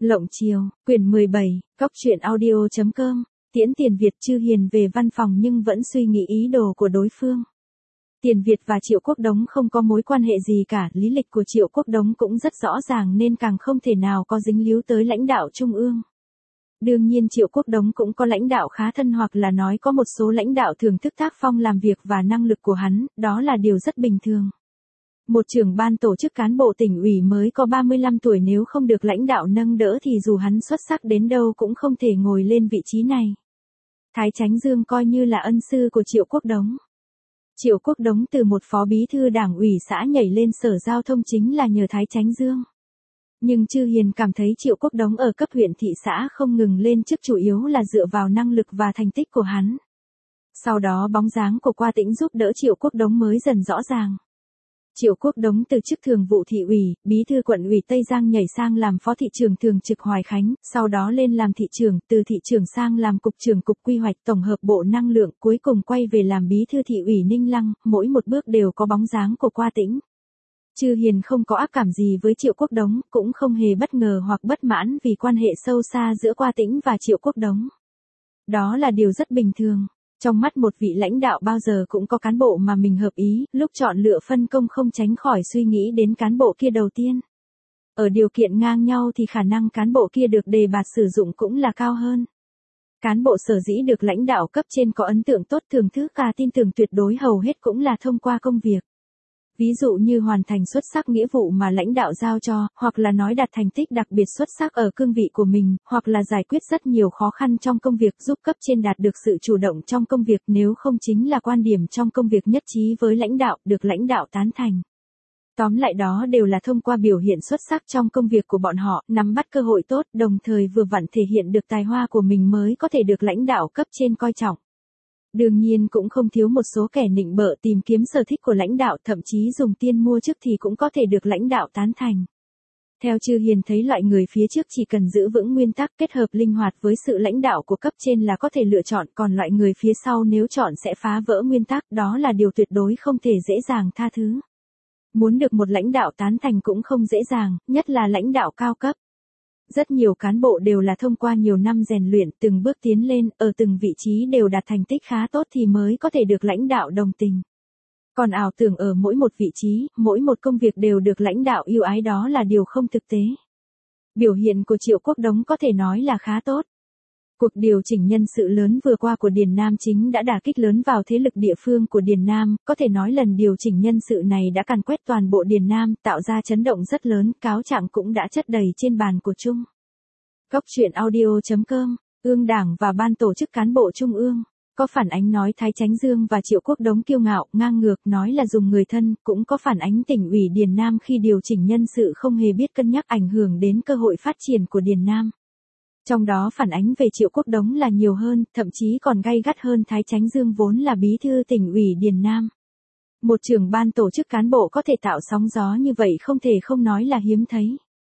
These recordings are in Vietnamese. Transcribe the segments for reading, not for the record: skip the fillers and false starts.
Lộng Chiều, quyển 17, Cóc truyện audio.com, Tiễn Tiền Việt. Chư Hiền về văn phòng nhưng vẫn suy nghĩ ý đồ của đối phương. Tiền Việt và Triệu Quốc Đống không có mối quan hệ gì cả, lý lịch của Triệu Quốc Đống cũng rất rõ ràng nên càng không thể nào có dính líu tới lãnh đạo trung ương. Đương nhiên Triệu Quốc Đống cũng có lãnh đạo khá thân, hoặc là nói có một số lãnh đạo thưởng thức tác phong làm việc và năng lực của hắn, đó là điều rất bình thường. Một trưởng ban tổ chức cán bộ tỉnh ủy mới có 35 tuổi nếu không được lãnh đạo nâng đỡ thì dù hắn xuất sắc đến đâu cũng không thể ngồi lên vị trí này. Thái Chánh Dương coi như là ân sư của Triệu Quốc Đống. Triệu Quốc Đống từ một phó bí thư đảng ủy xã nhảy lên sở giao thông chính là nhờ Thái Chánh Dương. Nhưng Chư Hiền cảm thấy Triệu Quốc Đống ở cấp huyện thị xã không ngừng lên chức chủ yếu là dựa vào năng lực và thành tích của hắn. Sau đó bóng dáng của Qua Tĩnh giúp đỡ Triệu Quốc Đống mới dần rõ ràng. Triệu Quốc Đống từ chức thường vụ thị ủy, bí thư quận ủy Tây Giang nhảy sang làm phó thị trưởng thường trực Hoài Khánh, sau đó lên làm thị trưởng, từ thị trưởng sang làm cục trưởng cục quy hoạch tổng hợp Bộ Năng lượng, cuối cùng quay về làm bí thư thị ủy Ninh Lăng, mỗi một bước đều có bóng dáng của Qua Tĩnh. Chư Hiền không có ác cảm gì với Triệu Quốc Đống, cũng không hề bất ngờ hoặc bất mãn vì quan hệ sâu xa giữa Qua Tĩnh và Triệu Quốc Đống. Đó là điều rất bình thường. Trong mắt một vị lãnh đạo bao giờ cũng có cán bộ mà mình hợp ý, lúc chọn lựa phân công không tránh khỏi suy nghĩ đến cán bộ kia đầu tiên. Ở điều kiện ngang nhau thì khả năng cán bộ kia được đề bạt sử dụng cũng là cao hơn. Cán bộ sở dĩ được lãnh đạo cấp trên có ấn tượng tốt, thưởng thức và tin tưởng tuyệt đối hầu hết cũng là thông qua công việc. Ví dụ như hoàn thành xuất sắc nghĩa vụ mà lãnh đạo giao cho, hoặc là nói đạt thành tích đặc biệt xuất sắc ở cương vị của mình, hoặc là giải quyết rất nhiều khó khăn trong công việc, giúp cấp trên đạt được sự chủ động trong công việc, nếu không chính là quan điểm trong công việc nhất trí với lãnh đạo, được lãnh đạo tán thành. Tóm lại đó đều là thông qua biểu hiện xuất sắc trong công việc của bọn họ, nắm bắt cơ hội tốt, đồng thời vừa vặn thể hiện được tài hoa của mình mới có thể được lãnh đạo cấp trên coi trọng. Đương nhiên cũng không thiếu một số kẻ nịnh bợ tìm kiếm sở thích của lãnh đạo, thậm chí dùng tiền mua chức thì cũng có thể được lãnh đạo tán thành. Theo Chư Hiền thấy loại người phía trước chỉ cần giữ vững nguyên tắc kết hợp linh hoạt với sự lãnh đạo của cấp trên là có thể lựa chọn, còn loại người phía sau nếu chọn sẽ phá vỡ nguyên tắc, đó là điều tuyệt đối không thể dễ dàng tha thứ. Muốn được một lãnh đạo tán thành cũng không dễ dàng, nhất là lãnh đạo cao cấp. Rất nhiều cán bộ đều là thông qua nhiều năm rèn luyện, từng bước tiến lên, ở từng vị trí đều đạt thành tích khá tốt thì mới có thể được lãnh đạo đồng tình. Còn ảo tưởng ở mỗi một vị trí, mỗi một công việc đều được lãnh đạo yêu ái, đó là điều không thực tế. Biểu hiện của Triệu Quốc Đống có thể nói là khá tốt. Cuộc điều chỉnh nhân sự lớn vừa qua của Điền Nam chính đã đả kích lớn vào thế lực địa phương của Điền Nam, có thể nói lần điều chỉnh nhân sự này đã càn quét toàn bộ Điền Nam, tạo ra chấn động rất lớn, cáo trạng cũng đã chất đầy trên bàn của Trung. Cóc truyện audio.com, Ương Đảng và Ban tổ chức cán bộ Trung ương, có phản ánh nói Thái Chánh Dương và Triệu Quốc Đống kiêu ngạo, ngang ngược, nói là dùng người thân, cũng có phản ánh tỉnh ủy Điền Nam khi điều chỉnh nhân sự không hề biết cân nhắc ảnh hưởng đến cơ hội phát triển của Điền Nam. Trong đó phản ánh về Triệu Quốc Đống là nhiều hơn, thậm chí còn gay gắt hơn Thái Chánh Dương vốn là bí thư tỉnh ủy Điền Nam. Một trưởng ban tổ chức cán bộ có thể tạo sóng gió như vậy không thể không nói là hiếm thấy.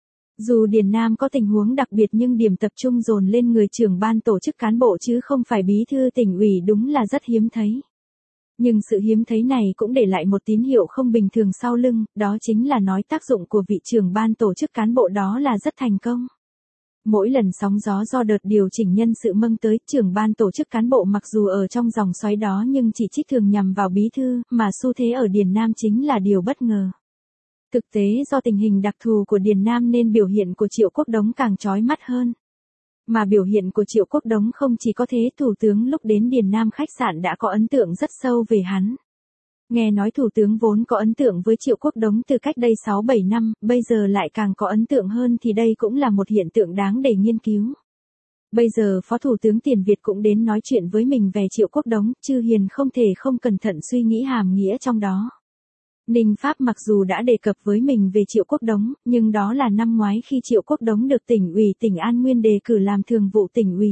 Dù Điền Nam có tình huống đặc biệt nhưng điểm tập trung dồn lên người trưởng ban tổ chức cán bộ chứ không phải bí thư tỉnh ủy đúng là rất hiếm thấy. Nhưng sự hiếm thấy này cũng để lại một tín hiệu không bình thường sau lưng, đó chính là nói tác dụng của vị trưởng ban tổ chức cán bộ đó là rất thành công. Mỗi lần sóng gió do đợt điều chỉnh nhân sự mang tới, trưởng ban tổ chức cán bộ mặc dù ở trong dòng xoáy đó nhưng chỉ trích thường nhằm vào bí thư, mà xu thế ở Điền Nam chính là điều bất ngờ. Thực tế do tình hình đặc thù của Điền Nam nên biểu hiện của Triệu Quốc Đống càng chói mắt hơn. Mà biểu hiện của Triệu Quốc Đống không chỉ có thế, Thủ tướng lúc đến Điền Nam khách sạn đã có ấn tượng rất sâu về hắn. Nghe nói Thủ tướng vốn có ấn tượng với Triệu Quốc Đống từ cách đây 6-7 năm, bây giờ lại càng có ấn tượng hơn thì đây cũng là một hiện tượng đáng để nghiên cứu. Bây giờ Phó Thủ tướng Tiền Việt cũng đến nói chuyện với mình về Triệu Quốc Đống, Chư Hiền không thể không cẩn thận suy nghĩ hàm nghĩa trong đó. Ninh Pháp mặc dù đã đề cập với mình về Triệu Quốc Đống, nhưng đó là năm ngoái khi Triệu Quốc Đống được tỉnh ủy tỉnh An Nguyên đề cử làm thường vụ tỉnh ủy.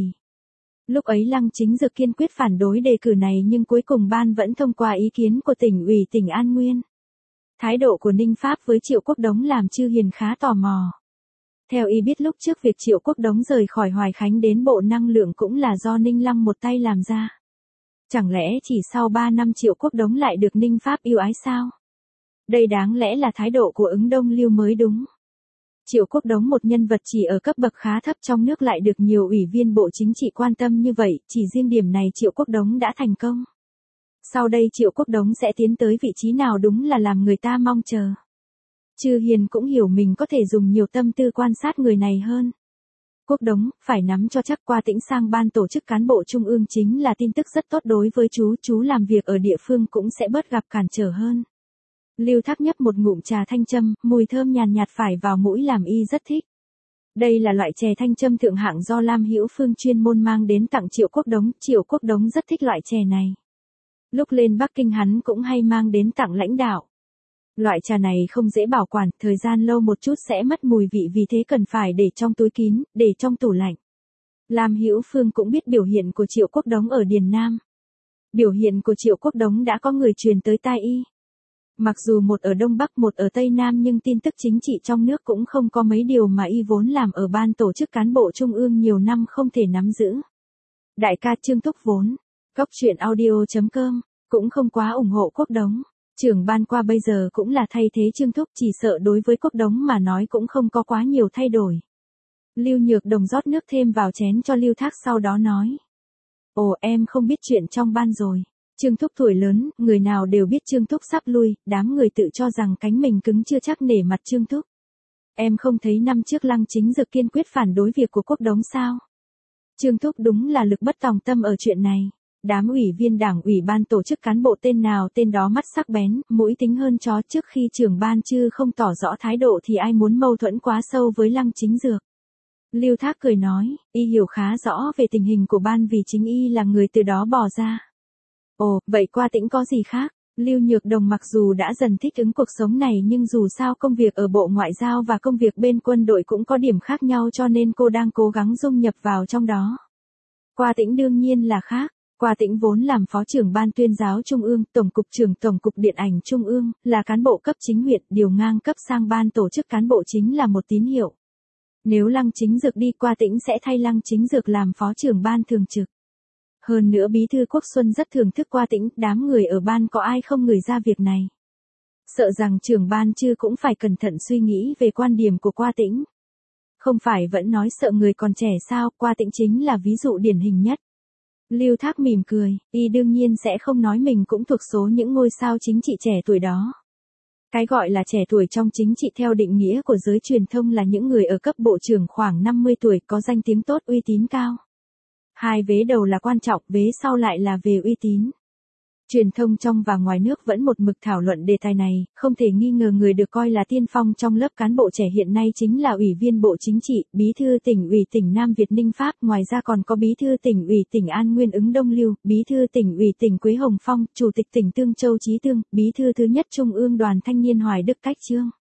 Lúc ấy Lăng Chính Dực kiên quyết phản đối đề cử này nhưng cuối cùng ban vẫn thông qua ý kiến của tỉnh ủy tỉnh An Nguyên. Thái độ của Ninh Pháp với Triệu Quốc Đống làm Chư Hiền khá tò mò. Theo y biết lúc trước việc Triệu Quốc Đống rời khỏi Hoài Khánh đến Bộ Năng lượng cũng là do Ninh Lăng một tay làm ra. Chẳng lẽ chỉ sau 3 năm Triệu Quốc Đống lại được Ninh Pháp yêu ái sao? Đây đáng lẽ là thái độ của Ứng Đông Lưu mới đúng. Triệu Quốc Đống một nhân vật chỉ ở cấp bậc khá thấp trong nước lại được nhiều ủy viên Bộ Chính trị quan tâm như vậy, chỉ riêng điểm này Triệu Quốc Đống đã thành công. Sau đây Triệu Quốc Đống sẽ tiến tới vị trí nào đúng là làm người ta mong chờ. Chư Hiền cũng hiểu mình có thể dùng nhiều tâm tư quan sát người này hơn. Quốc Đống, phải nắm cho chắc Qua Tĩnh sang ban tổ chức cán bộ trung ương chính là tin tức rất tốt đối với chú làm việc ở địa phương cũng sẽ bớt gặp cản trở hơn. Lưu Thác nhấp một ngụm trà thanh châm, mùi thơm nhàn nhạt phải vào mũi làm y rất thích. Đây là loại chè thanh châm thượng hạng do Lam Hữu Phương chuyên môn mang đến tặng Triệu Quốc Đống, Triệu Quốc Đống rất thích loại chè này. Lúc lên Bắc Kinh hắn cũng hay mang đến tặng lãnh đạo. Loại trà này không dễ bảo quản, thời gian lâu một chút sẽ mất mùi vị vì thế cần phải để trong túi kín, để trong tủ lạnh. Lam Hữu Phương cũng biết biểu hiện của Triệu Quốc Đống ở Điền Nam. Biểu hiện của Triệu Quốc Đống đã có người truyền tới tai y. Mặc dù một ở Đông Bắc một ở Tây Nam nhưng tin tức chính trị trong nước cũng không có mấy điều mà y vốn làm ở ban tổ chức cán bộ trung ương nhiều năm không thể nắm giữ. Đại ca Trương Thúc vốn, Cóc Truyện Audio.com, cũng không quá ủng hộ Quốc Đống. Trưởng ban qua bây giờ cũng là thay thế Trương Thúc, chỉ sợ đối với Quốc Đống mà nói cũng không có quá nhiều thay đổi. Lưu Nhược Đồng rót nước thêm vào chén cho Lưu Thác sau đó nói. Ồ, em không biết chuyện trong ban rồi. Trương Thúc tuổi lớn, người nào đều biết Trương Thúc sắp lui, đám người tự cho rằng cánh mình cứng chưa chắc nể mặt Trương Thúc. Em không thấy năm trước Lăng Chính Dực kiên quyết phản đối việc của Quốc Đống sao? Trương Thúc đúng là lực bất tòng tâm ở chuyện này. Đám ủy viên đảng ủy ban tổ chức cán bộ tên nào tên đó mắt sắc bén, mũi tính hơn chó, trước khi trưởng ban chứ không tỏ rõ thái độ thì ai muốn mâu thuẫn quá sâu với Lăng Chính Dược. Lưu Thác cười nói, y hiểu khá rõ về tình hình của ban vì chính y là người từ đó bỏ ra. Ồ, vậy Qua Tĩnh có gì khác? Lưu Nhược Đồng mặc dù đã dần thích ứng cuộc sống này nhưng dù sao công việc ở Bộ Ngoại giao và công việc bên quân đội cũng có điểm khác nhau cho nên cô đang cố gắng dung nhập vào trong đó. Qua Tĩnh đương nhiên là khác. Qua Tĩnh vốn làm Phó trưởng Ban Tuyên giáo Trung ương, Tổng cục trưởng Tổng cục Điện ảnh Trung ương, là cán bộ cấp chính huyện, điều ngang cấp sang ban tổ chức cán bộ chính là một tín hiệu. Nếu Lăng Chính Dược đi, Qua Tĩnh sẽ thay Lăng Chính Dược làm Phó trưởng ban thường trực. Hơn nữa Bí thư Quốc Xuân rất thưởng thức Qua Tĩnh, đám người ở ban có ai không ngửi ra việc này. Sợ rằng trưởng ban chưa cũng phải cẩn thận suy nghĩ về quan điểm của Qua Tĩnh. Không phải vẫn nói sợ người còn trẻ sao, Qua Tĩnh chính là ví dụ điển hình nhất. Lưu Thác mỉm cười, y đương nhiên sẽ không nói mình cũng thuộc số những ngôi sao chính trị trẻ tuổi đó. Cái gọi là trẻ tuổi trong chính trị theo định nghĩa của giới truyền thông là những người ở cấp bộ trưởng khoảng 50 tuổi có danh tiếng tốt uy tín cao. Hai vế đầu là quan trọng, vế sau lại là về uy tín. Truyền thông trong và ngoài nước vẫn một mực thảo luận đề tài này, không thể nghi ngờ người được coi là tiên phong trong lớp cán bộ trẻ hiện nay chính là Ủy viên Bộ Chính trị, Bí thư Tỉnh ủy tỉnh Nam Việt Ninh Pháp, ngoài ra còn có Bí thư Tỉnh ủy tỉnh An Nguyên Ứng Đông Lưu, Bí thư Tỉnh ủy tỉnh Quế Hồng Phong, Chủ tịch tỉnh Tương Châu Chí Tương, Bí thư thứ nhất Trung ương Đoàn Thanh niên Hoài Đức Cách Trương.